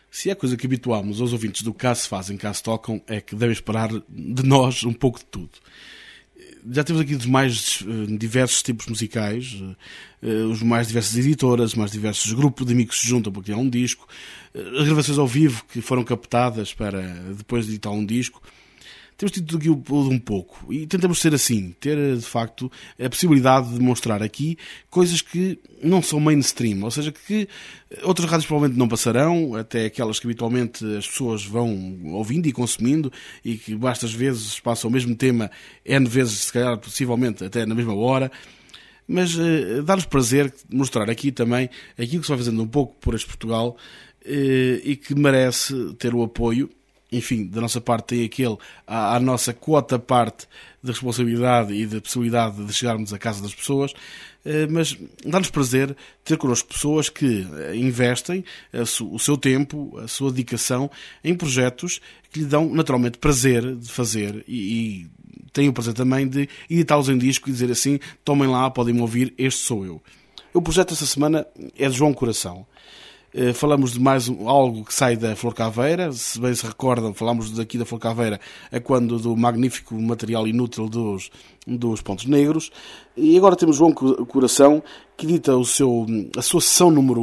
Se é coisa que habituámos aos ouvintes do Cá se fazem, cá se tocam, é que devem esperar de nós um pouco de tudo. Já temos aqui dos mais diversos tipos musicais, os mais diversas editoras, os mais diversos grupos de amigos que se juntam para criar um disco, as gravações ao vivo que foram captadas para depois de editar um disco. Temos tido aqui um pouco e tentamos ser assim, ter de facto a possibilidade de mostrar aqui coisas que não são mainstream, ou seja, que outras rádios provavelmente não passarão, até aquelas que habitualmente as pessoas vão ouvindo e consumindo e que bastas vezes passam o mesmo tema N vezes, se calhar possivelmente até na mesma hora. Mas dá-nos prazer mostrar aqui também aquilo que se vai fazendo um pouco por este Portugal e que merece ter o apoio. Enfim, da nossa parte tem a nossa quota parte de responsabilidade e de possibilidade de chegarmos à casa das pessoas, mas dá-nos prazer ter connosco pessoas que investem o seu tempo, a sua dedicação em projetos que lhe dão naturalmente prazer de fazer e têm o prazer também de editá-los em disco e dizer assim, tomem lá, podem-me ouvir, este sou eu. O projeto esta semana é de João Coração. Falamos de mais algo que sai da Flor Caveira, se bem se recordam, falámos daqui da Flor Caveira a quando do magnífico material inútil dos Pontos Negros, e agora temos João Coração que edita a sua sessão número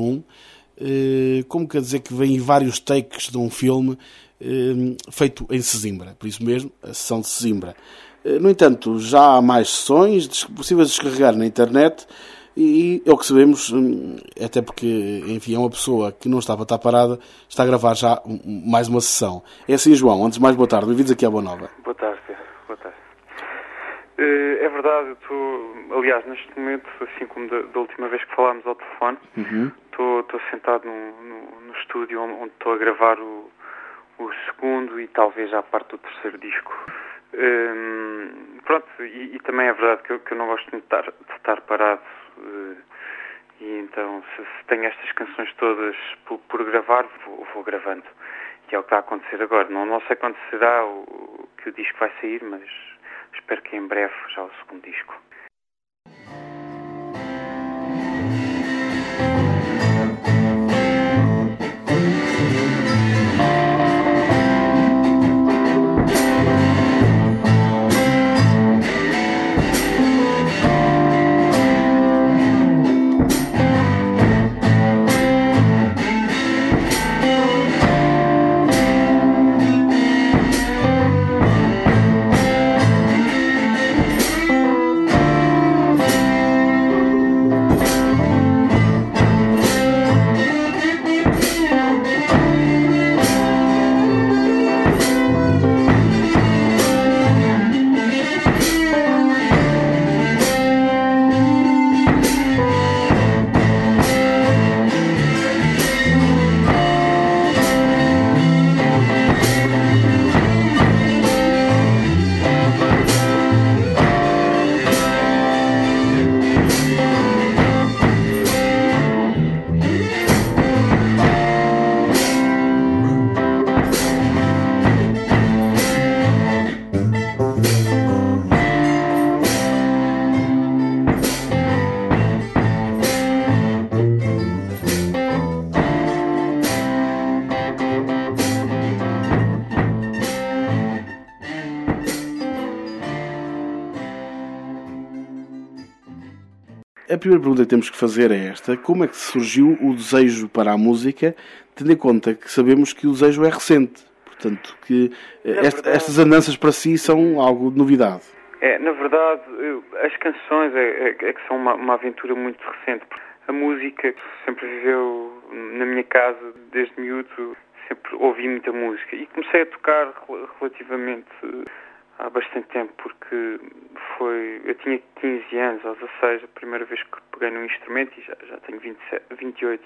1, como quer dizer que vem vários takes de um filme feito em Sesimbra, por isso mesmo, a sessão de Sesimbra. No entanto, já há mais sessões possíveis de descarregar na internet. E é o que sabemos, até porque, enfim, é uma pessoa que não está para estar parada, está a gravar já mais uma sessão. É assim, João, antes de mais, boa tarde, bem-vindos aqui à Boa Nova. Boa tarde, boa tarde. É verdade, eu estou, aliás, neste momento, assim como da última vez que falámos ao telefone, estou sentado no estúdio onde estou a gravar o segundo e talvez já a parte do terceiro disco. Pronto, e também é verdade que eu não gosto muito de estar parado. E então, se tenho estas canções todas por gravar, vou gravando. E é o que está a acontecer agora. Não sei quando será que o disco vai sair, mas espero que em breve já o segundo disco. A primeira pergunta que temos que fazer é esta: como é que surgiu o desejo para a música, tendo em conta que sabemos que o desejo é recente, portanto que estas andanças para si são algo de novidade? Na verdade, as canções é que são uma aventura muito recente. A música sempre viveu na minha casa desde miúdo, sempre ouvi muita música e comecei a tocar relativamente há bastante tempo, porque eu tinha 15 anos ou 16 a primeira vez que peguei num instrumento e já tenho 28.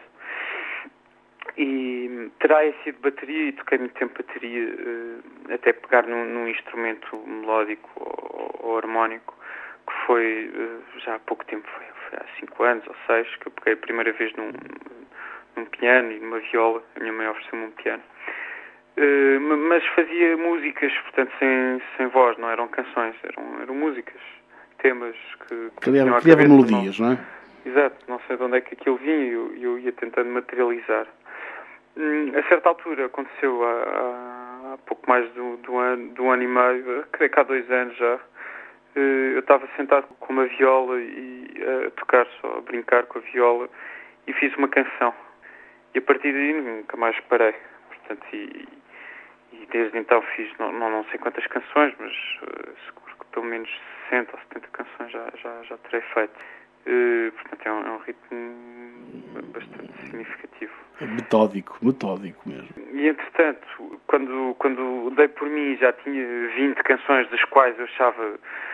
E terá sido bateria, e toquei muito tempo bateria até pegar num instrumento melódico ou harmónico, que foi já há pouco tempo, foi há 5 anos ou 6 que eu peguei a primeira vez num piano e numa viola. A minha mãe ofereceu-me um piano. Mas fazia músicas, portanto, sem voz, não eram canções, eram músicas, temas que criava melodias, não é? Exato, não sei de onde é que aquilo vinha e eu ia tentando materializar. A certa altura, aconteceu há pouco mais do ano e meio, creio que há 2 anos já, eu estava sentado com uma viola e a tocar, só a brincar com a viola, e fiz uma canção. E a partir daí nunca mais parei. Portanto, e desde então fiz não sei quantas canções, mas seguro que pelo menos 60 ou 70 canções já terei feito. Portanto, é um ritmo bastante significativo. Metódico mesmo. E entretanto, quando dei por mim, já tinha 20 canções, das quais eu achava...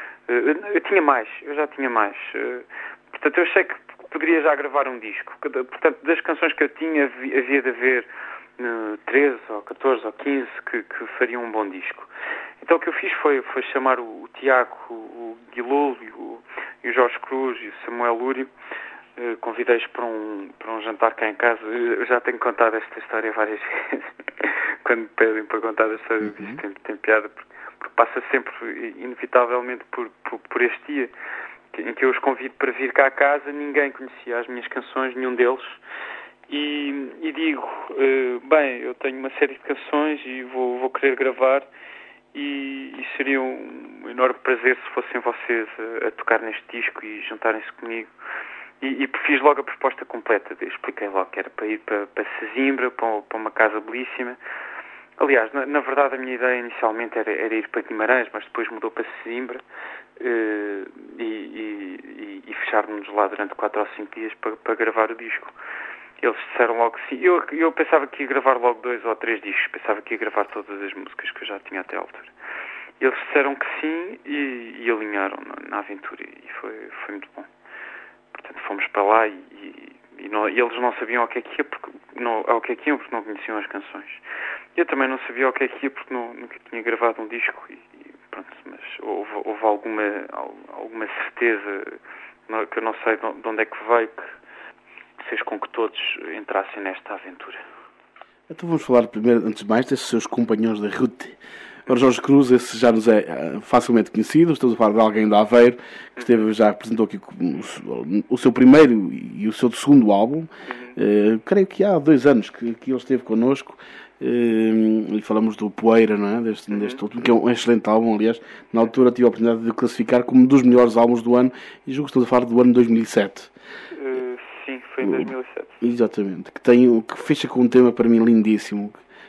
eu já tinha mais. Portanto, eu achei que poderia já gravar um disco. Portanto, das canções que eu tinha, havia de haver 13 ou 14 ou 15 que fariam um bom disco. Então o que eu fiz foi chamar o Tiago, o Guilul e o Jorge Cruz e o Samuel Lúrio. Convidei-os para um jantar cá em casa. Eu já tenho contado esta história várias vezes. Quando me pedem para contar a história disso, tem piada, porque passa sempre, inevitavelmente, por este dia em que eu os convido para vir cá a casa. Ninguém conhecia as minhas canções, nenhum deles. E digo, bem, eu tenho uma série de canções e vou querer gravar, e seria um enorme prazer se fossem vocês a tocar neste disco e juntarem-se comigo. E fiz logo a proposta completa. Expliquei logo que era para ir para Sesimbra, para uma casa belíssima. Aliás, na verdade a minha ideia inicialmente era ir para Guimarães, mas depois mudou para Sesimbra, e fecharmos lá durante 4 ou 5 dias para gravar o disco. Eles disseram logo que sim. Eu pensava que ia gravar logo 2 ou 3 discos, pensava que ia gravar todas as músicas que eu já tinha até à altura. Eles disseram que sim e alinharam na aventura, e foi muito bom. Portanto, fomos para lá e eles não sabiam ao que é que ia, porque não conheciam as canções. Eu também não sabia ao que é que ia, porque nunca tinha gravado um disco, e pronto, mas houve alguma certeza, que eu não sei de onde é que veio, que fez com que todos entrassem nesta aventura. Então vamos falar primeiro, antes de mais, desses seus companheiros da ruta. Ora, Jorge Cruz, esse já nos é facilmente conhecido. Estamos a falar de alguém da Aveiro, que já apresentou aqui o seu primeiro e o seu segundo álbum. Creio que há 2 anos que ele esteve connosco. E falamos do Poeira, não é? Deste último, que é um excelente álbum. Aliás, na altura tive a oportunidade de classificar como um dos melhores álbuns do ano, e julgo que estamos a falar do ano 2007. Sim, foi em 2007. Exatamente. Que fecha com um tema para mim lindíssimo.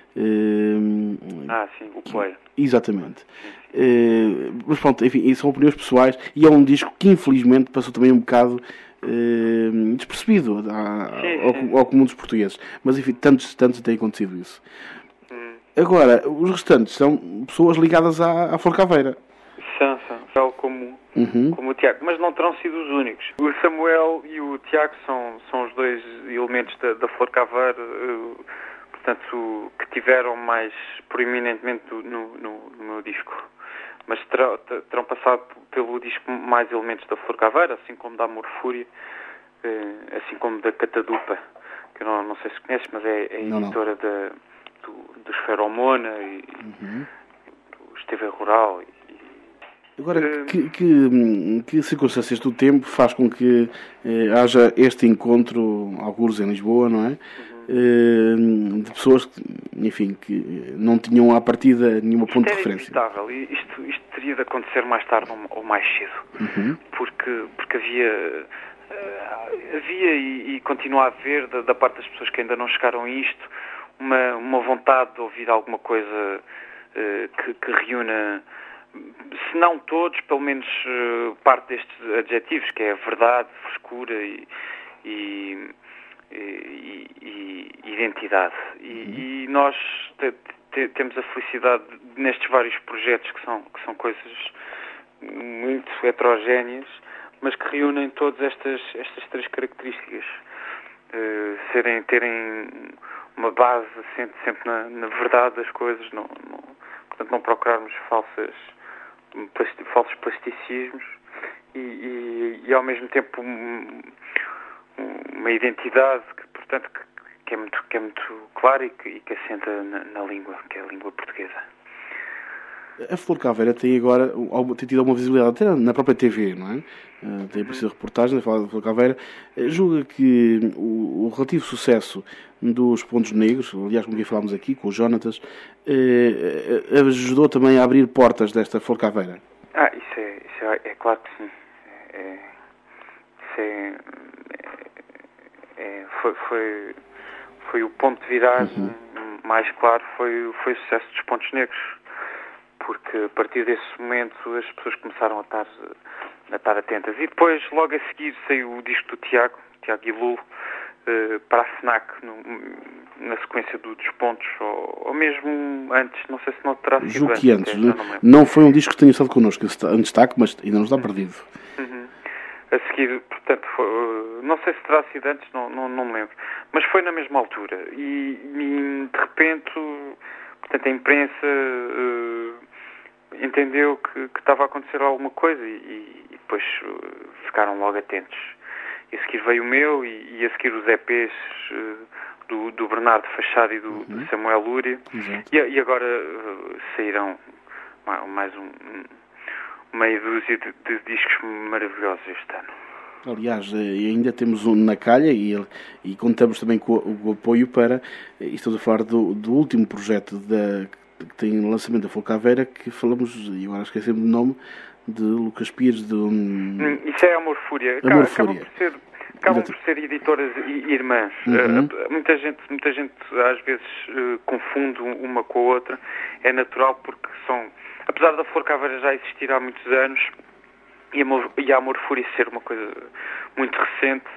Sim, o Poeira. Exatamente. Mas pronto, enfim, são opiniões pessoais, e é um disco que infelizmente passou também um bocado despercebido ao comum dos portugueses. Mas enfim, tantos tem acontecido isso. Agora, os restantes são pessoas ligadas à Forcaveira. São como o Tiago, mas não terão sido os únicos. O Samuel e o Tiago são os 2 elementos da Forcaveira, portanto, que tiveram mais proeminentemente no meu disco. Mas terão passado pelo disco mais elementos da Forcaveira, assim como da Amor Fúria, assim como da Catadupa, que eu não sei se conheces, mas é a editora dos Feromona e do Esteve Rural. Agora, que circunstâncias do tempo faz com que haja este encontro, alguns em Lisboa, não é? De pessoas que, enfim, que não tinham à partida nenhuma ponto de referência. Isto teria de acontecer mais tarde ou mais cedo, porque havia e continua a haver, da parte das pessoas que ainda não chegaram a isto, uma vontade de ouvir alguma coisa que reúna, se não todos, pelo menos parte destes adjetivos, que é verdade, frescura e identidade. E nós temos a felicidade nestes vários projetos que são coisas muito heterogéneas, mas que reúnem todas estas 3 características. Terem uma base assente sempre na verdade das coisas, portanto não procurarmos falsos plasticismos, e ao mesmo tempo uma identidade que é muito clara e que assenta na língua, que é a língua portuguesa. A Flor Caveira tem agora tem tido alguma visibilidade até na própria TV, não é? Tem aparecido reportagens a falar da Flor Caveira. Julga que o relativo sucesso dos Pontos Negros, aliás, como falámos aqui, com o Jonatas, ajudou também a abrir portas desta Flor Caveira? Isso é claro que sim. Foi o ponto de viragem mais claro, foi o sucesso dos Pontos Negros. Porque a partir desse momento as pessoas começaram a estar atentas. E depois, logo a seguir, saiu o disco do Tiago Guilulo, para a FNAC, na sequência dos Pontos, ou mesmo antes, não sei se não terá sido julgo que antes. Não foi um disco que tenha estado connosco em destaque, mas ainda não está perdido. A seguir, portanto, não sei se terá sido antes, não me lembro. Mas foi na mesma altura. E de repente, portanto, a imprensa entendeu que estava a acontecer alguma coisa e depois ficaram logo atentos. E a seguir veio o meu e a seguir os EPs do Bernardo Fachado e do Samuel Lúria. E agora sairão mais meia dúzia de discos maravilhosos este ano. Aliás, ainda temos um na calha e contamos também com o apoio para... Estamos a falar do último projeto que tem o lançamento da Flor Caveira, que falamos, e agora esquecemos o nome, de Lucas Pires. Isso é Amor Fúria. Acabam por ser editoras irmãs. Muita gente às vezes confunde uma com a outra. É natural porque apesar da Flor Caveira já existir há muitos anos e a Amor Fúria ser uma coisa muito recente,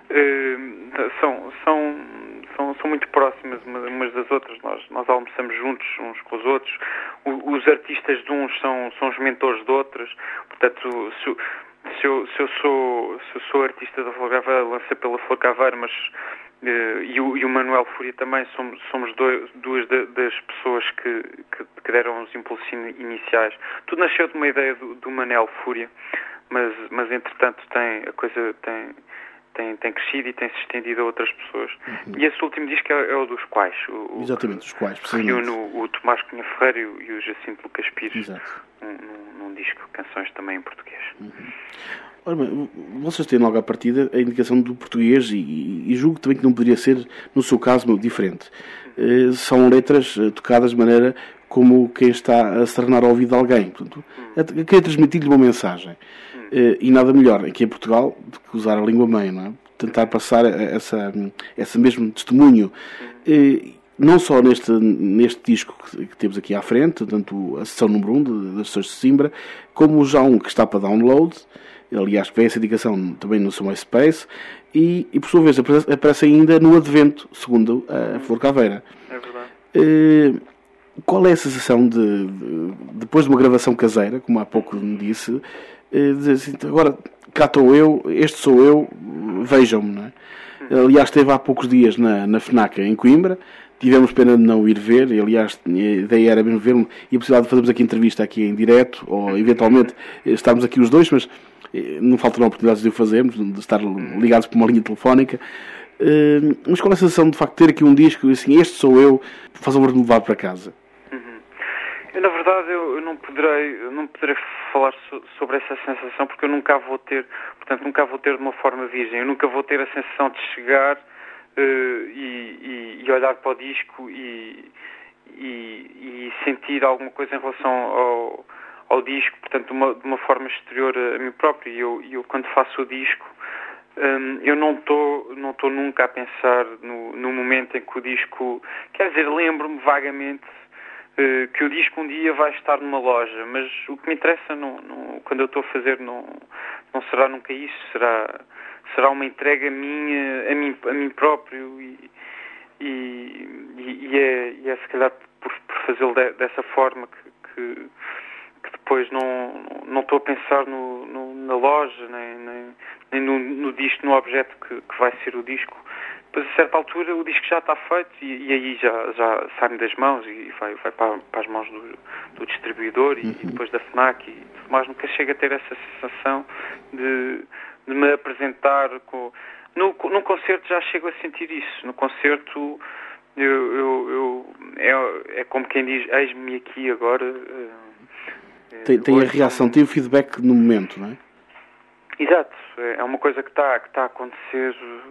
são muito próximas umas das outras. Nós almoçamos juntos uns com os outros. Os artistas de uns são os mentores de outros. Portanto, se eu sou artista da Flor Caveira, lancei pela Flor Caveira, mas e o Manuel Fúria também, somos duas das pessoas que deram os impulsos iniciais. Tudo nasceu de uma ideia do Manuel Fúria, mas entretanto a coisa tem crescido e tem se estendido a outras pessoas. E esse último disco é o dos Quais. Exatamente, os Quais. Reúne o Tomás Cunha Ferreira e o Jacinto Lucas Pires num disco, canções também em português. Ora bem, vocês têm logo à partida a indicação do português e julgo também que não poderia ser, no seu caso, diferente. São letras tocadas de maneira como quem está a serenar ao ouvido de alguém. Portanto, quer transmitir-lhe uma mensagem. E nada melhor aqui em Portugal do que usar a língua-mãe, não é? Tentar passar esse mesmo testemunho. Não só neste disco que temos aqui à frente, tanto a sessão número 1 das sessões de Simbra, como já um que está para download, aliás, vem essa indicação também no seu MySpace, e por sua vez aparece ainda no Advento, segundo a Flor Caveira. É verdade. Qual é a sensação depois de uma gravação caseira, como há pouco me disse, dizer assim, agora cá estou eu, este sou eu, vejam-me, não é? Aliás, esteve há poucos dias na FNAC em Coimbra, tivemos pena de não ir ver, e aliás a ideia era mesmo ver-me e a possibilidade de fazermos aqui entrevista aqui em direto, ou eventualmente estarmos aqui os dois, mas não faltarão oportunidades de o fazermos, de estar ligados por uma linha telefónica. Mas qual é a sensação de facto de ter aqui um disco, assim, este sou eu, faz favor de me levar para casa? Na verdade, eu não poderei falar sobre essa sensação, porque eu nunca a vou ter, portanto, nunca a vou ter de uma forma virgem. Eu nunca vou ter a sensação de chegar e olhar para o disco e sentir alguma coisa em relação ao disco, portanto, de uma forma exterior a mim próprio. E eu quando faço o disco, eu não estou nunca a pensar no momento em que o disco... Quer dizer, lembro-me vagamente que o disco um dia vai estar numa loja, mas o que me interessa quando eu estou a fazer não será nunca isso, será uma entrega minha, a mim próprio e é se calhar por fazê-lo dessa forma que depois não estou a pensar na loja, nem no disco, no objeto que vai ser o disco. Depois, a certa altura, o disco já está feito e aí já sai-me das mãos e vai para as mãos do distribuidor e depois da FNAC e tudo mais. Nunca chego a ter essa sensação de me apresentar num concerto. Já chego a sentir isso. No concerto é como quem diz, eis-me aqui agora, Tem a reação, tem o feedback no momento, não é? Exato, é uma coisa que está a acontecer,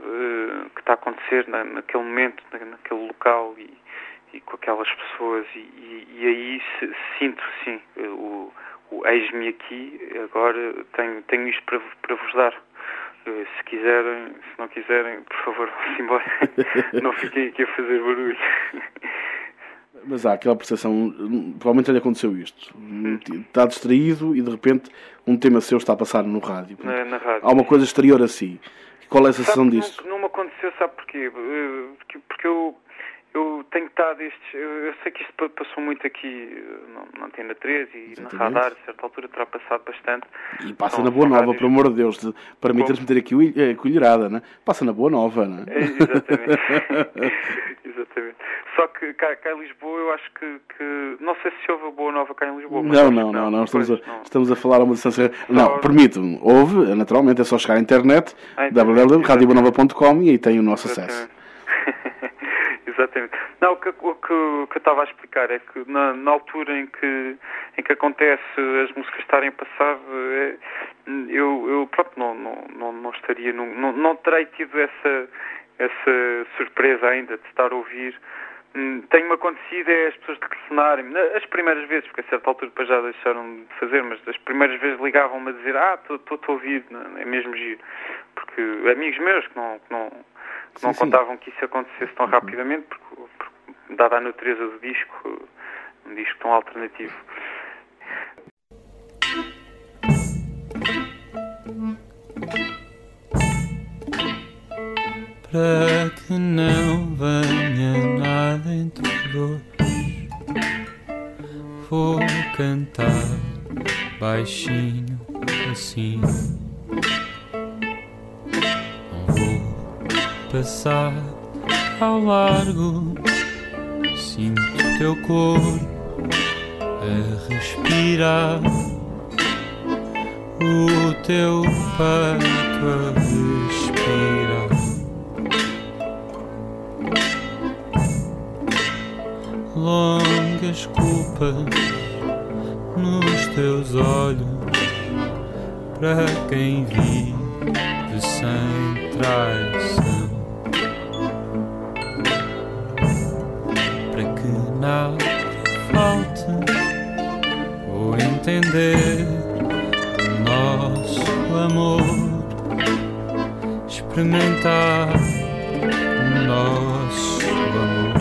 naquele momento, naquele local e com aquelas pessoas e aí sinto sim, o eis-me aqui, agora tenho isto para vos dar. Se quiserem, se não quiserem, por favor, vão-se embora. Não fiquem aqui a fazer barulho. Mas há aquela percepção, provavelmente lhe aconteceu isto. Está distraído e de repente um tema seu está a passar no rádio. Na rádio. Há uma coisa exterior a si. Qual é a sensação disso? Não me aconteceu, sabe porquê? Porque eu tenho estado eu sei que isto passou muito aqui na Antena 13 e exatamente. Na Radar, a certa altura terá passado bastante. E passa na Boa Nova, pelo amor de Deus, permita-nos meter aqui a colherada, não é? Passa na Boa Nova, não é? Exatamente. Exatamente. Só que cá em Lisboa eu acho que não sei se houve a Boa Nova cá em Lisboa. Não. Estamos a falar a uma distância. Não, permite-me. Houve, naturalmente, é só chegar à internet, www.radioboanova.com e aí tem o nosso acesso. Exatamente. Não, o que eu estava a explicar é que na altura em que acontece as músicas estarem a passar, eu pronto, não estaria, não terei tido essa surpresa ainda de estar a ouvir. Tem-me acontecido as pessoas telefonarem as primeiras vezes, porque a certa altura depois já deixaram de fazer, mas as primeiras vezes ligavam-me a dizer estou a ouvir, é mesmo giro. Porque amigos meus que não contavam que isso acontecesse tão rapidamente, porque dada a natureza do disco, um disco tão alternativo. Para que não venha nada entre dois, vou cantar baixinho assim. Não vou passar ao largo, sinto o teu corpo a respirar, o teu peito a respirar. Longas culpas nos teus olhos, para quem vive sem traição, para que nada falte, vou entender o nosso amor, experimentar o nosso amor.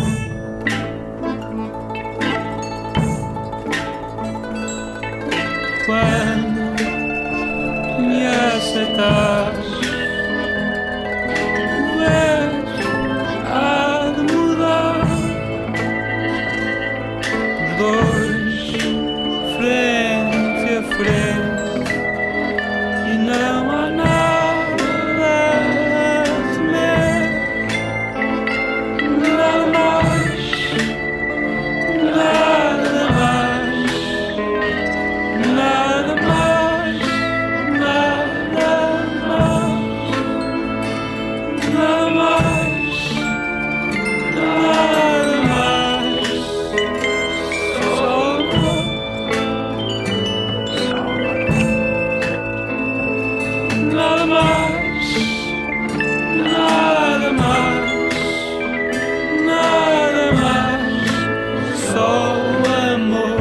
Quando me aceitas, há de mudar os dois frente a frente e não há nada a temer, nada mais, nada mais, nada mais, nada mais, nada mais, nada mais, só amor, nada mais, nada mais, nada mais, só amor.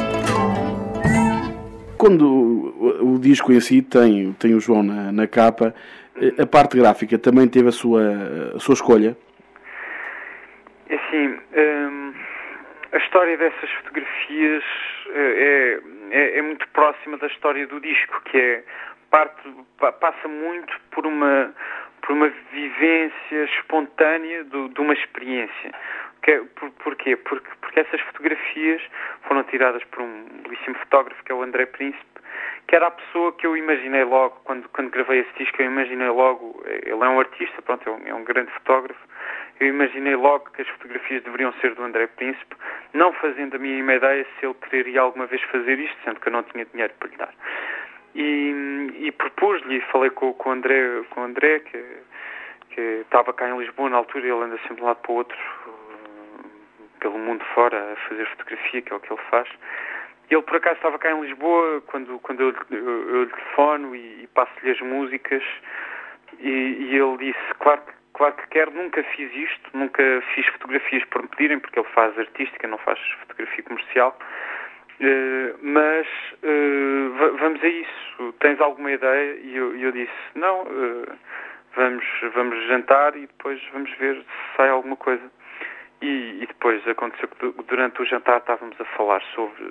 Quando o disco em si tem o João na capa, a parte gráfica também teve a sua escolha? Assim, a história dessas fotografias é muito próxima da história do disco, que é passa muito por uma vivência espontânea de uma experiência. Porquê? Porque essas fotografias foram tiradas por um belíssimo fotógrafo, que é o André Príncipe, que era a pessoa que eu imaginei logo, quando gravei esse disco, eu imaginei logo, ele é um artista, pronto, é um grande fotógrafo, eu imaginei logo que as fotografias deveriam ser do André Príncipe, não fazendo a mínima ideia se ele quereria alguma vez fazer isto, sendo que eu não tinha dinheiro para lhe dar. E propus-lhe, e falei com o André, que estava cá em Lisboa na altura, ele anda sempre de um lado para o outro, pelo mundo fora, a fazer fotografia, que é o que ele faz. ele por acaso estava cá em Lisboa quando eu lhe telefono e passo-lhe as músicas e ele disse, claro que quero, nunca fiz isto, nunca fiz fotografias por me pedirem, porque ele faz artística, não faz fotografia comercial, mas vamos a isso, tens alguma ideia? E eu disse, não, vamos jantar e depois vamos ver se sai alguma coisa. E depois aconteceu que durante o jantar estávamos a falar sobre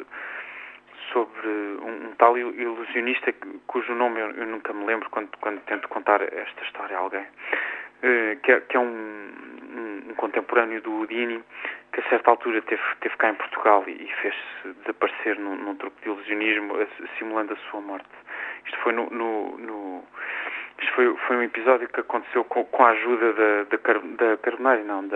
um tal ilusionista cujo nome eu nunca me lembro quando tento contar esta história a alguém, que é um contemporâneo do Houdini, que a certa altura teve cá em Portugal e fez-se desaparecer num truque de ilusionismo, simulando a sua morte. Isto foi isto foi um episódio que aconteceu com a ajuda da Carbonari, não,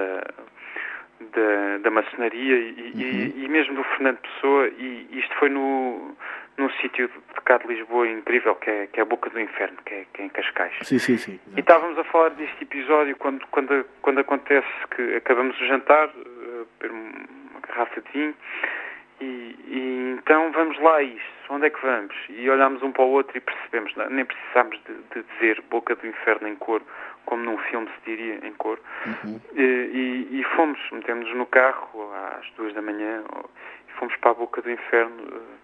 da maçonaria e mesmo do Fernando Pessoa, e isto foi num sítio de cá de Lisboa incrível, que é a Boca do Inferno, que é em Cascais. Sim. Exato. E estávamos a falar deste episódio quando acontece que acabamos o jantar, beber uma garrafa de vinho, e então vamos lá a isto, onde é que vamos? E olhámos um para o outro e percebemos, nem precisámos de dizer Boca do Inferno em coro, como num filme se diria em coro. E fomos, metemos-nos no carro às 2 da manhã e fomos para a Boca do Inferno,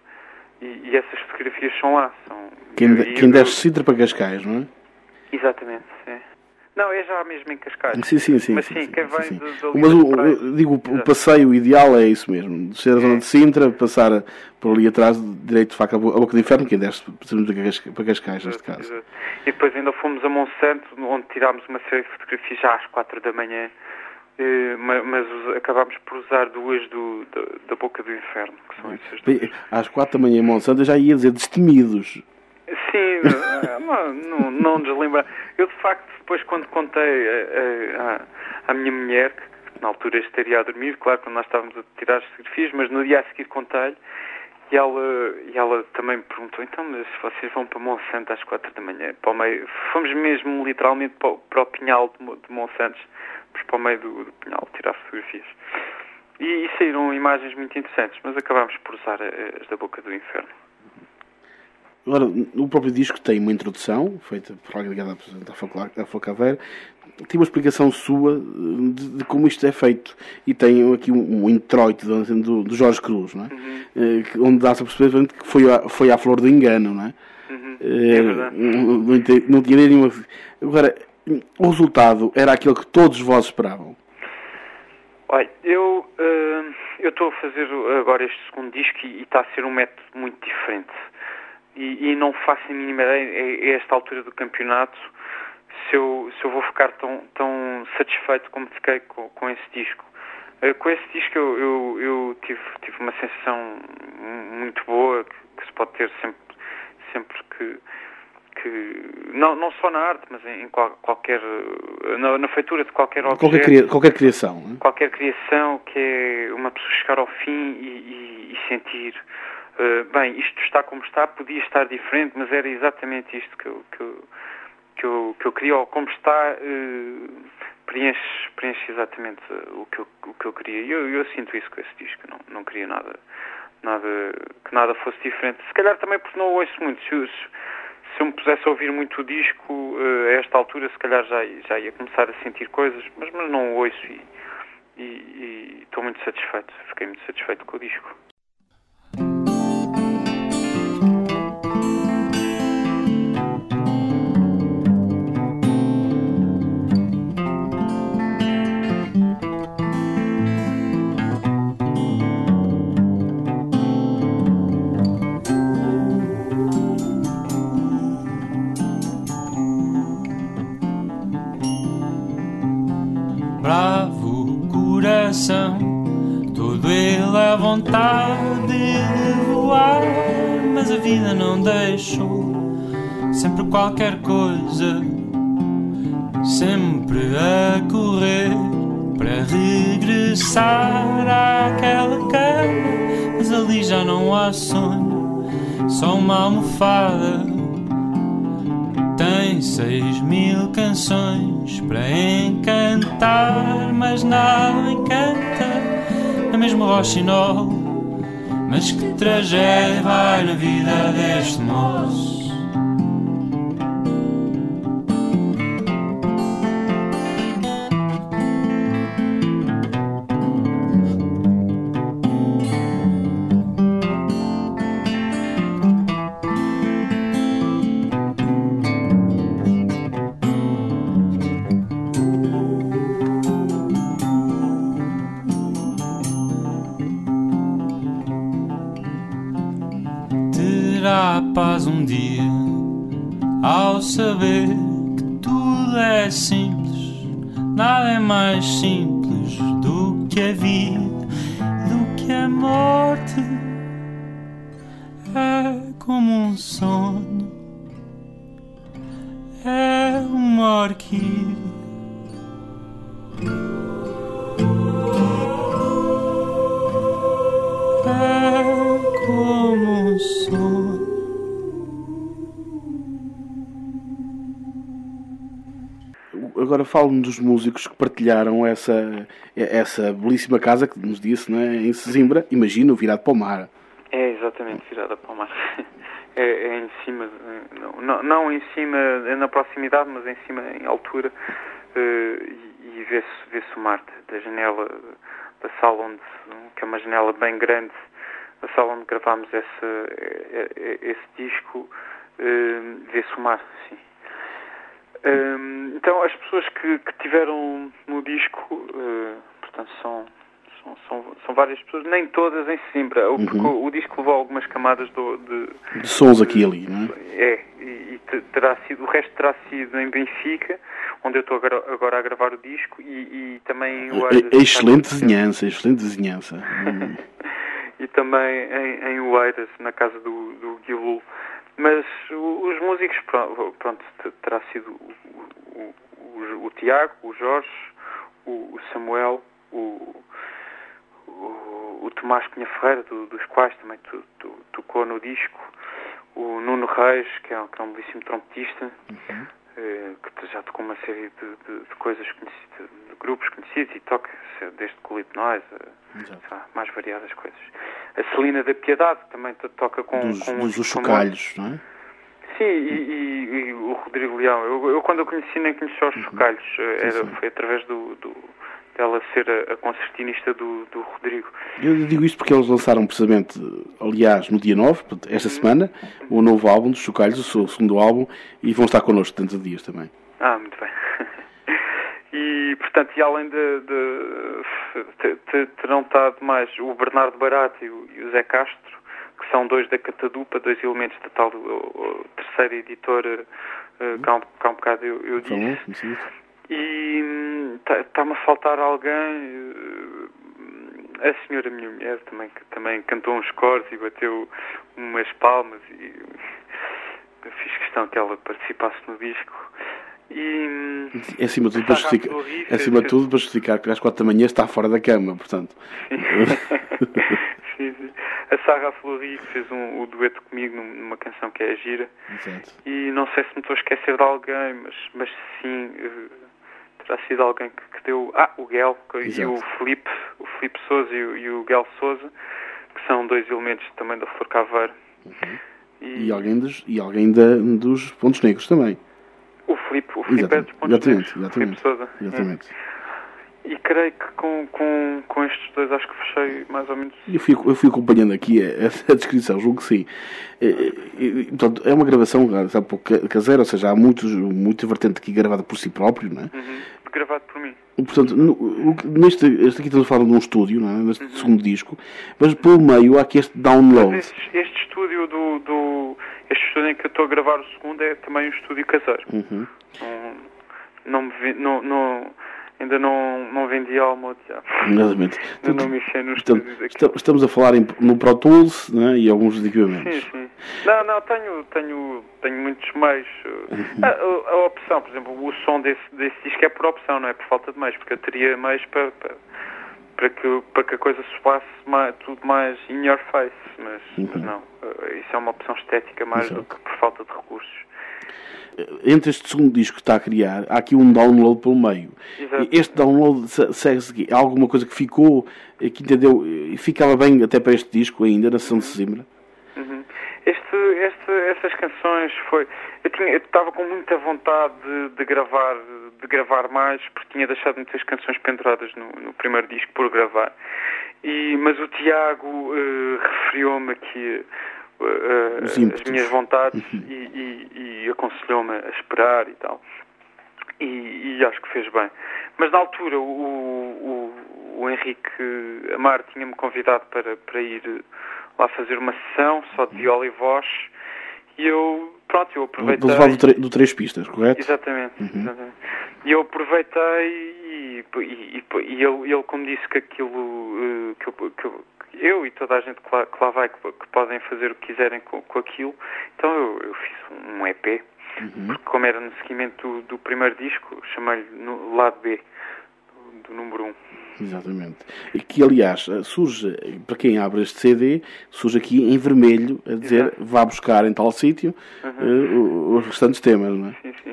e essas fotografias são lá. Quem desce Sintra para Cascais, não é? Exatamente, sim. Não, é já mesmo em Cascais. Sim. Mas sim, quem vem Mas o passeio ideal é isso mesmo. Descer a zona de Sintra, passar por ali atrás, direito de faca a Boca do Inferno, quem desce para Cascais, neste caso. Exato. E depois ainda fomos a Monsanto, onde tirámos uma série de fotografias já às 4 da manhã, mas acabámos por usar 2 da Boca do Inferno, que são essas 2. Às 4 da manhã em Monsanto eu já ia dizer destemidos. Sim, não deslembrar. Eu, de facto, depois quando contei à minha mulher, que na altura estaria a dormir, claro, quando nós estávamos a tirar as fotografias, mas no dia a seguir contei-lhe, e ela também me perguntou, então, mas vocês vão para Monsanto às 4 da manhã, para o meio, fomos mesmo literalmente para o Pinhal de Monsanto, para o meio do Pinhal, tirar fotografias. E saíram imagens muito interessantes, mas acabámos por usar as da Boca do Inferno. Agora, o próprio disco tem uma introdução, feita por alguém ligado à Folcaveira, tem uma explicação sua de como isto é feito. E tem aqui um introito do Jorge Cruz, não é? Onde dá-se a perceber que foi à flor do engano, não é? É verdade. Não tinha nenhuma... Agora, o resultado era aquele que todos vós esperavam. Olha, eu estou a fazer agora este segundo disco e está a ser um método muito diferente. E não faço a mínima ideia, a esta altura do campeonato, se eu vou ficar tão satisfeito como fiquei com esse disco. Com esse disco eu tive uma sensação muito boa, que se pode ter sempre que não só na arte, mas em qualquer na feitura de qualquer objeto. Qualquer criação. Não é? Qualquer criação, que é uma pessoa chegar ao fim e sentir... bem, isto está como está, podia estar diferente, mas era exatamente isto que eu queria, ou como está, preenche exatamente o que eu queria. E eu sinto isso com esse disco, não queria que nada fosse diferente. Se calhar também porque não o ouço muito. Se eu me pusesse a ouvir muito o disco, a esta altura, se calhar já ia começar a sentir coisas, mas não o ouço e estou muito satisfeito. Fiquei muito satisfeito com o disco. Bravo coração, todo ele à vontade de voar, mas a vida não deixou. Sempre qualquer coisa, sempre a correr para regressar àquela cama, mas ali já não há sonho, só uma almofada. Tem 6.000 canções para encantar, mas nada encanta. É mesmo roxinol, Mas que tragédia vai na vida deste moço. Terá paz um dia ao saber que tudo é simples, nada é mais simples do que a vida, do que a morte. É como um sono, é uma orquídea. É como um sonho. Agora falo-me dos músicos que partilharam essa belíssima casa que nos disse, não é? Em Sesimbra, imagino, virado para o mar. É exatamente virada para o mar. É em cima, não em cima, é na proximidade, mas em cima, em altura, e vê-se o mar da janela da sala onde, que é uma janela bem grande, da sala onde gravámos esse disco, vê-se o mar, sim. Então as pessoas que tiveram no disco, portanto são várias pessoas, nem todas em Sesimbra, porque o disco levou algumas camadas de sons aqui e ali, não é? E o resto terá sido em Benfica, onde eu estou agora a gravar o disco, e também em Oeiras. Excelente vizinhança. E também em Oeiras, na casa do Guilul. Mas os músicos, pronto, terá sido o Tiago, o Jorge, o Samuel, o Tomás Cunha Ferreira, dos quais também tocou no disco, o Nuno Reis, que é um belíssimo trompetista, que já tocou uma série de coisas conhecidas, de grupos conhecidos, e toca desde Colip Noise, mais variadas coisas. A Celina da Piedade também toca com os chocalhos, não é? Sim, e o Rodrigo Leão. Eu quando eu conheci, nem conheci os chocalhos. Foi através dela ser a concertinista do Rodrigo. Eu digo isto porque eles lançaram precisamente, aliás, no dia 9, esta semana, o novo álbum dos chocalhos, o segundo álbum, e vão estar connosco tantos dias também. Muito bem. E, portanto, e além terão estado mais o Bernardo Barato e o Zé Castro, que são dois da Catadupa, dois elementos da tal terceira editora, que há um bocado eu disse. E está-me a faltar alguém, a senhora, minha mulher, que também cantou uns coros e bateu umas palmas, e fiz questão que ela participasse no disco. E acima de tudo para justificar que às 4 da manhã está fora da cama, portanto. Sim. A Sarah Flori fez o dueto comigo numa canção que é a Gira. Exato. E não sei se me estou a esquecer de alguém, mas sim, terá sido alguém que deu... o Guel, e o Filipe Sousa e o Guel Sousa, que são dois elementos também da Flor Caveiro. E alguém dos Pontos Negros também. O Filipe é dos Pontos Negros. Exatamente. Sousa. Exatamente. E creio que com estes dois acho que fechei mais ou menos... Eu fui acompanhando aqui a descrição, julgo que sim. Portanto, é uma gravação, sabe, um pouco caseira, ou seja, há muita vertente aqui gravada por si próprio, não é? Gravado por mim. Portanto, este aqui estamos a falar de um estúdio, não é? Neste segundo disco, mas pelo meio há aqui este download. Mas este estúdio este estúdio em que eu estou a gravar o segundo é também um estúdio caseiro. Ainda não vendi alma ao diabo. Exatamente. Ainda não mexi nos estúdios aqui. Estamos a falar no Pro Tools, não é? E alguns equipamentos. Sim. Não, tenho muitos meios. A opção, por exemplo, o som desse disco é por opção, não é por falta de meios, porque eu teria meios para que a coisa soasse tudo mais in your face, mas não. Isso é uma opção estética mais do que por falta de recursos. entre este segundo disco que está a criar, há aqui um download pelo meio. Exato. Este download segue-se aqui. Há alguma coisa que ficou, que entendeu, e ficava bem até para este disco ainda, na sessão de Sesimbra? Uhum. Essas canções eu estava com muita vontade de gravar mais, porque tinha deixado muitas canções penduradas no primeiro disco por gravar. Mas o Tiago referiu-me aqui as minhas vontades e aconselhou-me a esperar e tal. E acho que fez bem. Mas na altura o Henrique Amar tinha-me convidado para ir lá fazer uma sessão só de viola e voz, e eu aproveitei... Vou levar do 3 pistas, correto? Exatamente. E eu aproveitei e ele como disse que aquilo que eu e toda a gente que lá vai que podem fazer o que quiserem com aquilo, então eu fiz um EP, porque como era no seguimento do primeiro disco, chamei-lhe no lado B do número 1. Exatamente. E que, aliás, surge, para quem abre este CD, surge aqui em vermelho a dizer: exato, vá buscar em tal sítio os restantes temas, não é? Sim.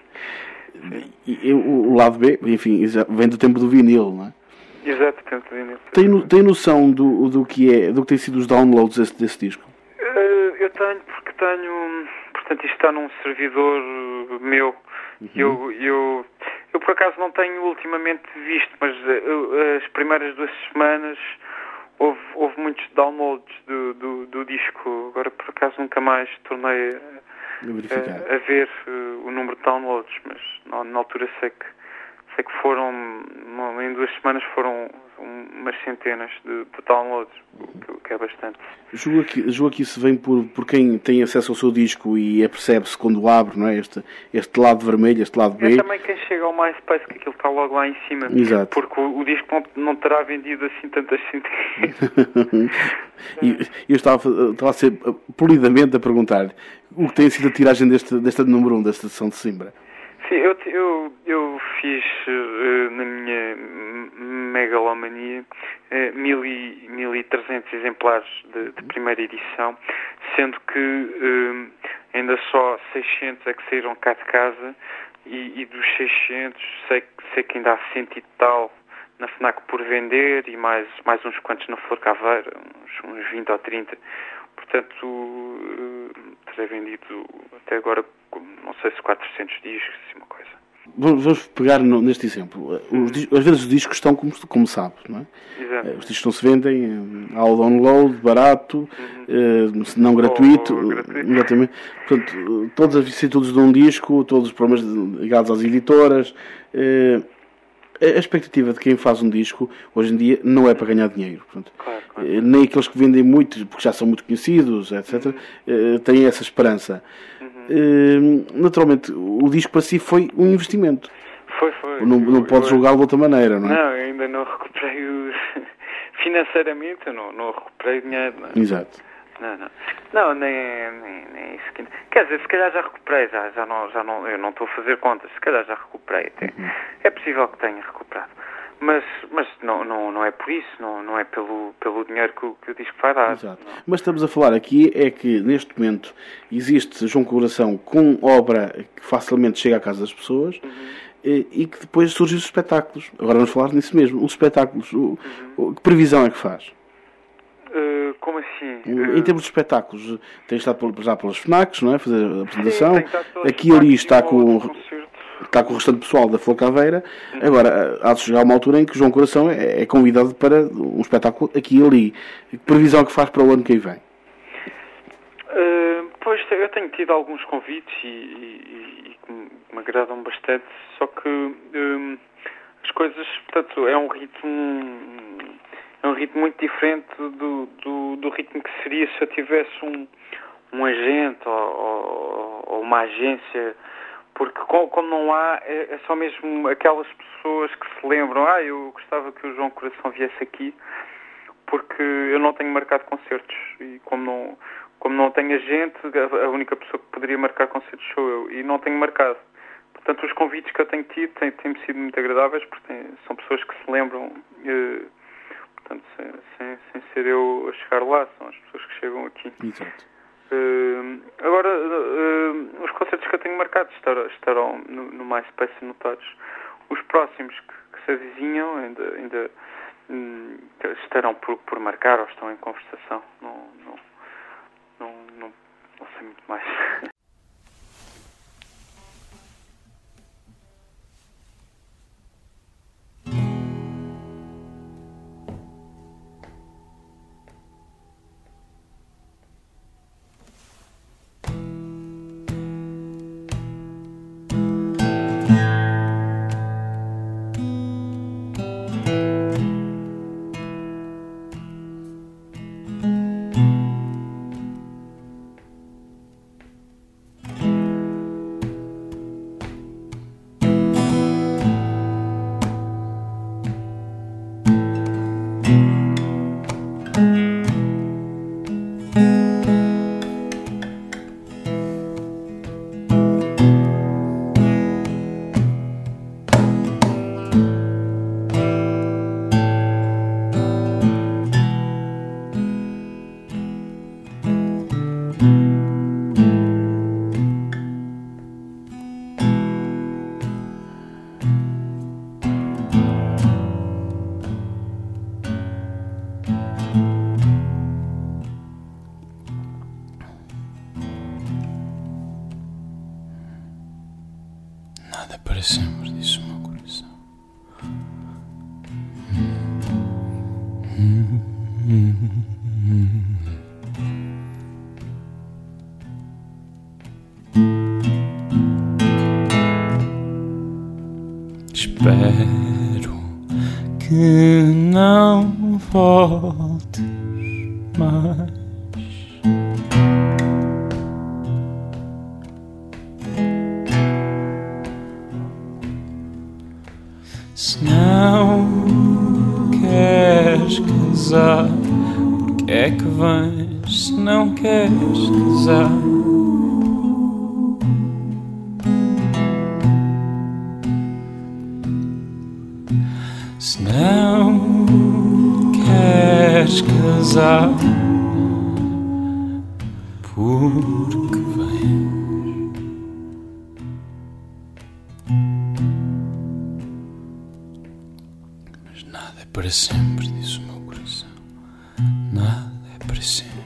E o lado B, enfim, vem do tempo do vinil, não é? Exato, do tempo do vinil. Tem noção do que tem sido os downloads desse disco? Eu tenho, porque portanto, isto está num servidor meu. Eu por acaso não tenho ultimamente visto, mas as primeiras 2 semanas houve muitos downloads do disco. Agora por acaso nunca mais tornei a ver o número de downloads, mas na altura sei que foram, em 2 semanas foram umas centenas de downloads, o que é bastante. Julgo que isso vem por quem tem acesso ao seu disco e percebe-se quando abre, não é? Este lado vermelho, este lado B. É também quem chega ao MySpace, que aquilo está logo lá em cima. Exato. Porque o disco não terá vendido assim tantas centenas. E eu estava a ser polidamente a perguntar o que tem sido a tiragem desta número 1, desta sessão de Sesimbra. Sim, eu fiz na minha megalomania 1.300 exemplares de primeira edição, sendo que ainda só 600 é que saíram cá de casa, e dos 600 sei que ainda há 100 e tal na FNAC por vender, e mais uns quantos na Flor Caveira, uns 20 ou 30. Portanto, terei vendido até agora, não sei se 400 discos, assim, uma coisa. Vamos pegar neste exemplo. Às vezes os discos estão como sabe, não é? Exato. Os discos não se vendem ao download, barato, não gratuito. Exatamente. Portanto, todas as vicissitudes de um disco, todos os problemas ligados às editoras. A expectativa de quem faz um disco hoje em dia não é para ganhar dinheiro. Portanto, claro. Nem aqueles que vendem muito, porque já são muito conhecidos, etc., têm essa esperança. Naturalmente, o disco para si foi um investimento. Foi. Não pode julgá-lo de outra maneira, não é? Não, ainda não recuperei financeiramente, eu não recuperei dinheiro. Não é? Exato. Não, nem isso. Quer dizer, se calhar já recuperei, já não, eu não estou a fazer contas, se calhar já recuperei até. É possível que tenha recuperado. Mas não é por isso, não é pelo dinheiro que o disco vai dar. Exato. Mas estamos a falar aqui é que neste momento existe João Coração com obra que facilmente chega à casa das pessoas, e que depois surgem os espetáculos. Agora vamos falar nisso mesmo, os espetáculos. Que previsão é que faz? Como assim? Em termos de espetáculos, tem estado já pelas FNACs, não é? Fazer a apresentação. Sim, aqui ali está com o restante pessoal da Flor Caveira. Agora, há de chegar uma altura em que João Coração é convidado para um espetáculo aqui e ali. Que previsão é que faz para o ano que aí vem? Pois, eu tenho tido alguns convites e que me agradam bastante, só que as coisas, portanto, é um ritmo muito diferente do ritmo que seria se eu tivesse um agente ou uma agência, porque como não há, é só mesmo aquelas pessoas que se lembram, eu gostava que o João Coração viesse aqui, porque eu não tenho marcado concertos, e como não tenho agente, a única pessoa que poderia marcar concertos sou eu, e não tenho marcado. Portanto, os convites que eu tenho tido têm sido muito agradáveis, porque são pessoas que se lembram, portanto, sem ser eu a chegar lá, são as pessoas que chegam aqui. Exato. Agora, os concertos que eu tenho marcados estarão no MySpace anotados. Os próximos que se avizinham ainda estarão por marcar ou estão em conversação. Não sei muito mais. Nada para sempre, disse o meu coração. Espero que não voltes mais. Se não queres casar, porque é que vens? Se não queres casar, se não queres casar, porque vens. Nada é para sempre, disse o meu coração. Nada é para sempre.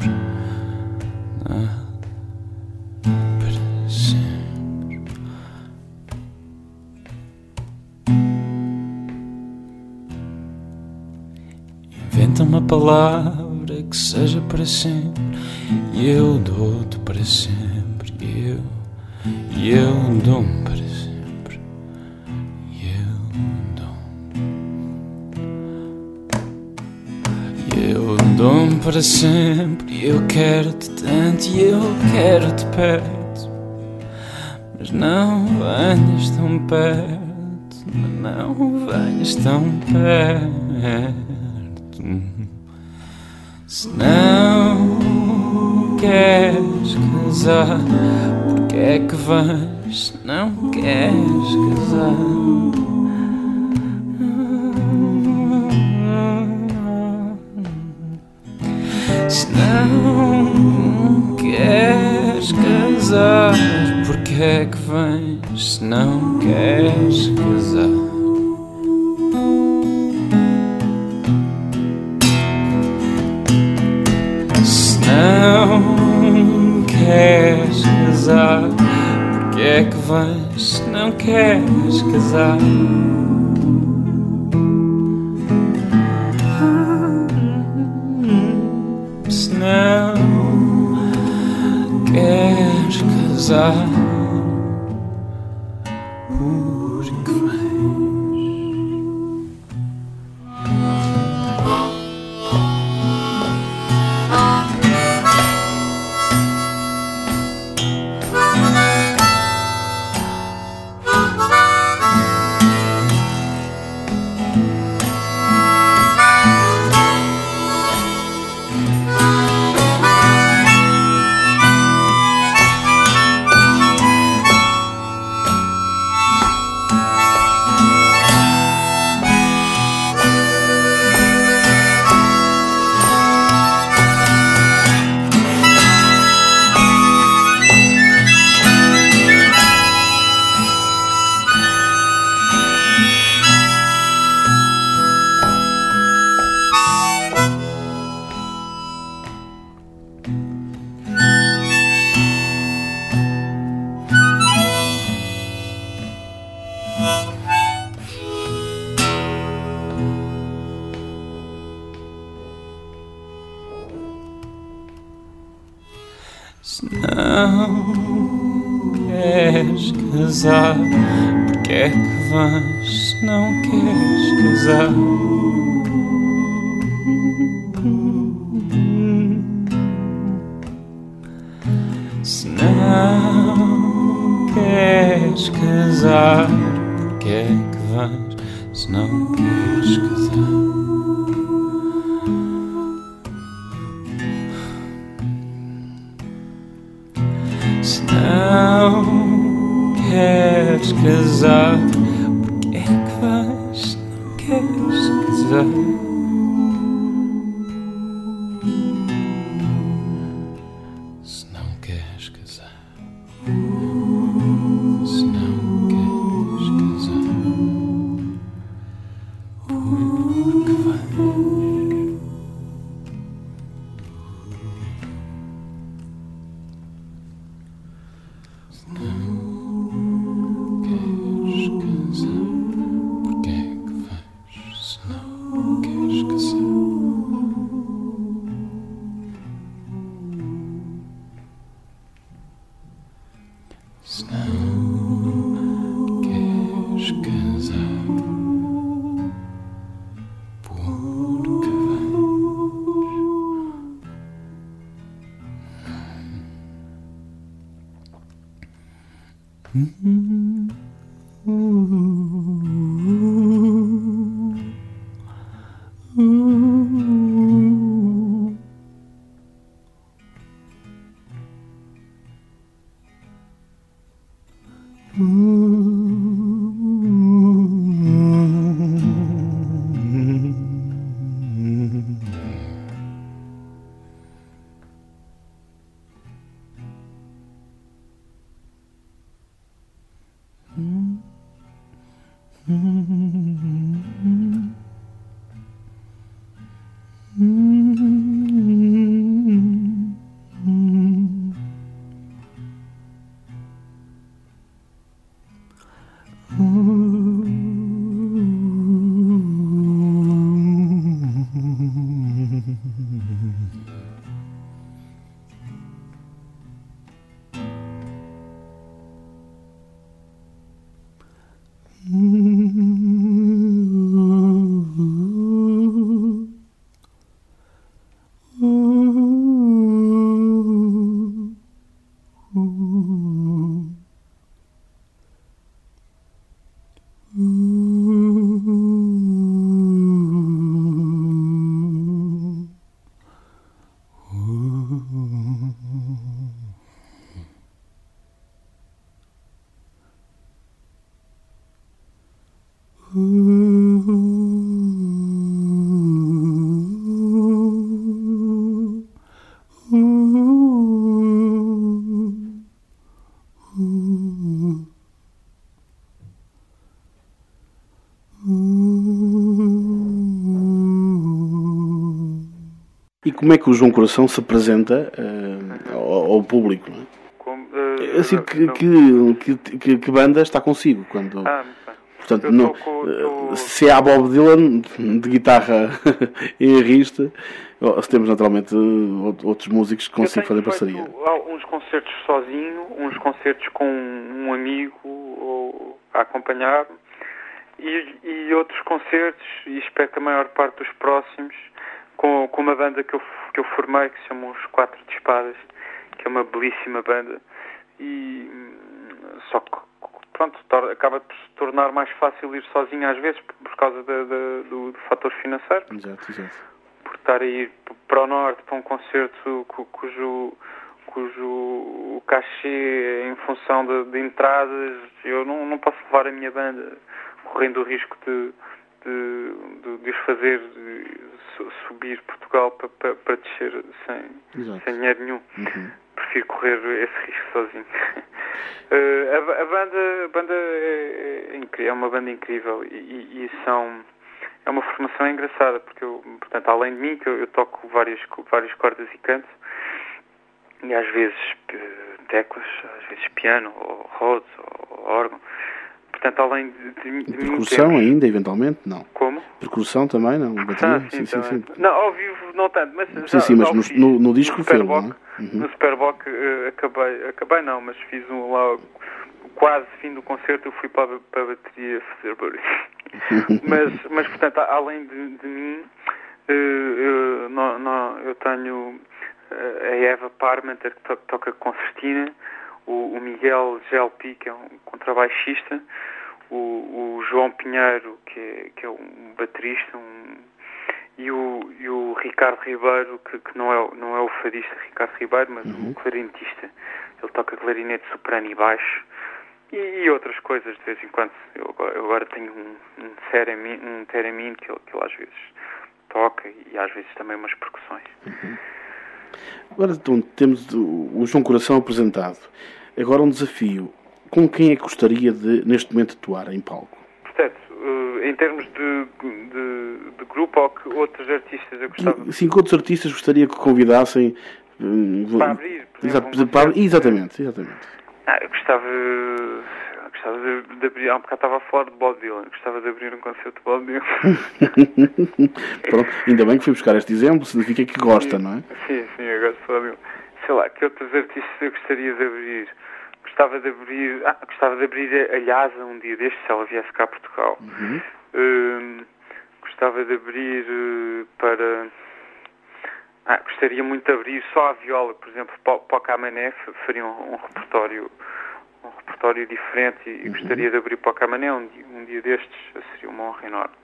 Nada é para sempre. Inventa uma palavra que seja para sempre e eu dou-te para sempre. E eu dou-me para sempre. Eu dou-me para sempre e eu quero-te tanto e eu quero-te perto. Mas não venhas tão perto, não venhas tão perto. Se não queres casar, porque é que vens? Se não queres casar, se não queres casar, porque é que vens? Se não queres casar, se não queres casar, porque é que vens? Se não queres casar, se não queres casar, porque vens. Se não queres casar, porque é que vais? Se não queres casar, se não queres casar, porque é que vais? Se não queres casar. Se não queres casar, porque é que vais? Se não queres casar. Se não queres casar, se não queres casar, porque vais? Se não queres casar, porque E como é que o João Coração se apresenta ao público? Não é? Assim, que banda está consigo? Quando, portanto, não, se há Bob Dylan de guitarra em arista, se temos naturalmente outros músicos que consigam fazer parceria. Uns concertos sozinho, uns concertos com um amigo ou a acompanhar-me, e outros concertos, e espero que a maior parte dos próximos, com uma banda que eu formei, que se chama Os Quatro de Espadas, que é uma belíssima banda, e só que pronto, acaba por se tornar mais fácil ir sozinho às vezes por causa do fator financeiro. Exato. Por estar a ir para o norte para um concerto cujo o cachê em função de entradas, eu não posso levar a minha banda correndo o risco de os fazer subir Portugal para descer sem dinheiro nenhum. Uhum. Prefiro correr esse risco sozinho. A banda é uma banda incrível e é uma formação engraçada, porque portanto, além de mim, que eu toco várias cordas e canto, e às vezes teclas, às vezes piano, ou Rhodes, ou órgão. portanto, além de percussão mim, ainda, eventualmente? Não. Como? Percussão também, não? Bateria? Sim. Não, ao vivo não tanto, mas sim, mas no disco no fez, não é? No Superboc acabei não, mas fiz lá quase fim do concerto, eu fui para a bateria fazer barulho. mas portanto, além de mim, eu tenho a Eva Parmenter, que toca concertina, o Miguel Gelpi, que é um contrabaixista, o João Pinheiro, que é um baterista, e o Ricardo Ribeiro, que não é o fadista Ricardo Ribeiro, mas o clarinetista. Ele toca clarinete, soprano e baixo, e outras coisas de vez em quando. Eu agora tenho um theremin que ele às vezes toca, e às vezes também umas percussões. Agora então, temos o João Coração apresentado. Agora um desafio. Com quem é que gostaria de, neste momento, atuar em palco? Portanto, em termos de grupo, ou que outros artistas eu gostava... Sim, que outros artistas gostaria que convidassem... para abrir, por exemplo, exatamente. Eu gostava de abrir... Há um bocado estava a falar de Bob Dylan. Gostava de abrir um concerto de Bob Dylan. Pronto, ainda bem que fui buscar este exemplo, significa que gosta, não é? Sim, eu gosto de Bob Dylan. Sei lá, que outros artistas eu gostaria de abrir? Gostava de abrir a Lhasa um dia destes, se ela viesse cá a Portugal. Gostava de abrir para... gostaria muito de abrir só a viola, por exemplo, para o Camané, faria um repertório diferente, e gostaria de abrir para o Camané um dia destes, seria uma honra enorme.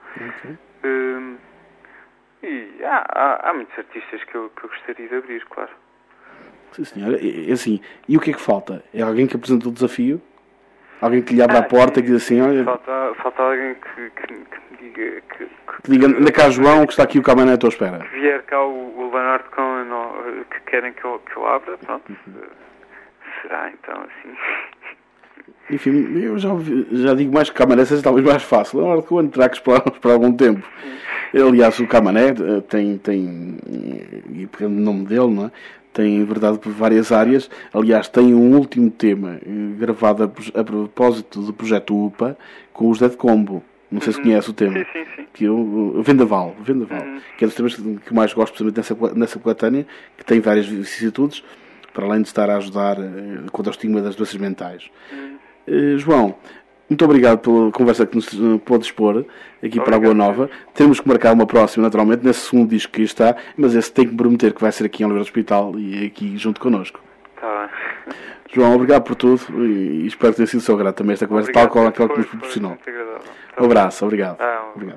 E há muitos artistas que eu gostaria de abrir, claro. Sim, senhora. Assim, e o que é que falta? É alguém que apresenta o desafio? Alguém que lhe abre a porta e que diz assim, olha... Falta alguém que diga... Que diga, anda cá João, que está aqui o Camané à tua espera. Que vier cá o Leonard Cohen, que querem que eu abra, pronto. Será então assim... Enfim, eu já digo mais que o Camané seja talvez mais fácil. É hora que o Antrax para algum tempo. Aliás, o Camané tem e pegando o nome dele, não é? Tem verdade por várias áreas. Aliás, tem um último tema gravado a propósito do projeto UPA com os Dead Combo. Não sei se conhece o tema. Sim. Que é o Vendaval. Que é dos temas que mais gosto, precisamente nessa coletânea, que tem várias vicissitudes, para além de estar a ajudar contra o estigma das doenças mentais. João, muito obrigado pela conversa que nos pôde expor aqui para a Boa Nova. Temos que marcar uma próxima, naturalmente, nesse segundo disco que está, mas esse tem que me prometer que vai ser aqui em Oliveira do Hospital e aqui junto connosco. Tá bem. João, obrigado por tudo e espero que tenha sido seu grato também esta conversa, tal qual aquela que nos proporcionou. Um abraço, obrigado. Obrigado.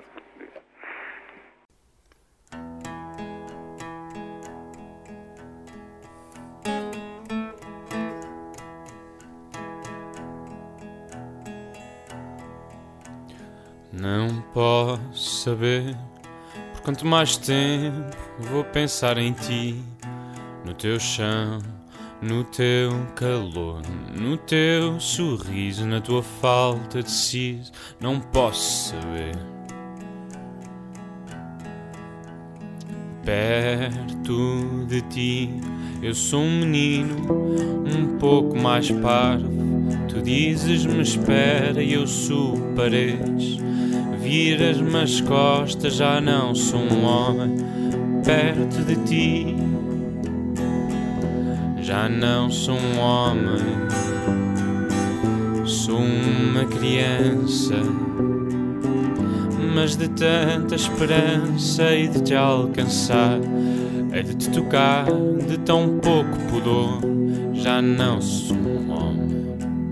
Não posso saber por quanto mais tempo vou pensar em ti, no teu chão, no teu calor, no teu sorriso, na tua falta de siso. Não posso saber. Perto de ti eu sou um menino um pouco mais parvo. Tu dizes-me espera e eu subo paredes. Viras-me as costas, já não sou um homem. Perto de ti já não sou um homem. Sou uma criança, mas de tanta esperança e de te alcançar, é de te tocar de tão pouco pudor. Já não sou um homem.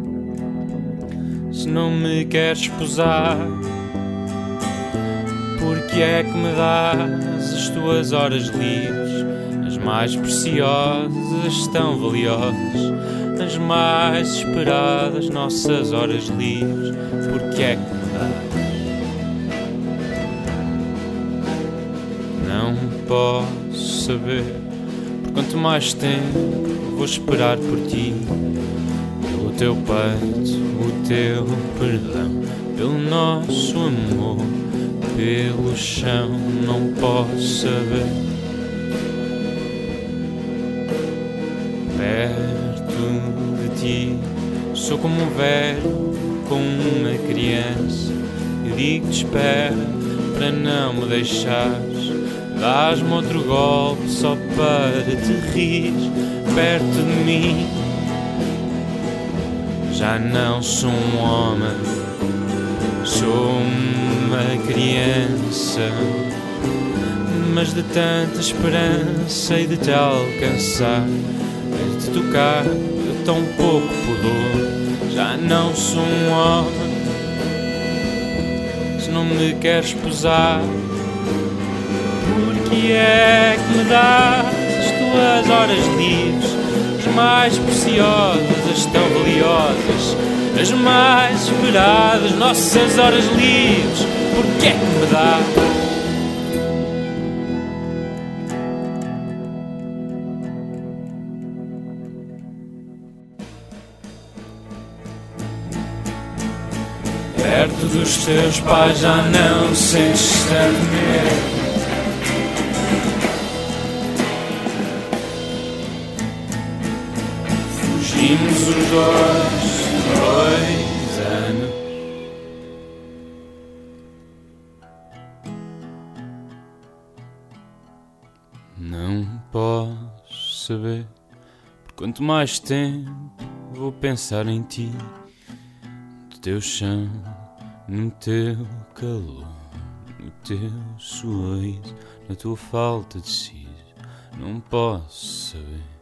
Se não me queres posar, porque é que me dás as tuas horas livres? As mais preciosas, tão valiosas, as mais esperadas, nossas horas livres. Porque é que me dás? Não posso saber por quanto mais tempo vou esperar por ti, pelo teu peito, o teu perdão, pelo nosso amor, pelo chão. Não posso saber. Perto de ti sou como um velho como uma criança. Eu digo-te espera para não me deixares. Dás-me outro golpe só para te rir perto de mim. Já não sou um homem, sou uma criança. Mas de tanta esperança e de te alcançar, de te tocar, de tão pouco pudor. Já não sou um homem, se não me queres posar. Porque é que me dás as tuas horas livres, as mais preciosas, as tão valiosas, as mais esperadas, nossas horas livres? Porque é que me dás? Perto dos teus pais já não sentes tanto medo. Fugimos os dois anos. Não posso saber, por quanto mais tempo vou pensar em ti, no teu chão, no teu calor, no teu sorriso, na tua falta de siso. Não posso saber.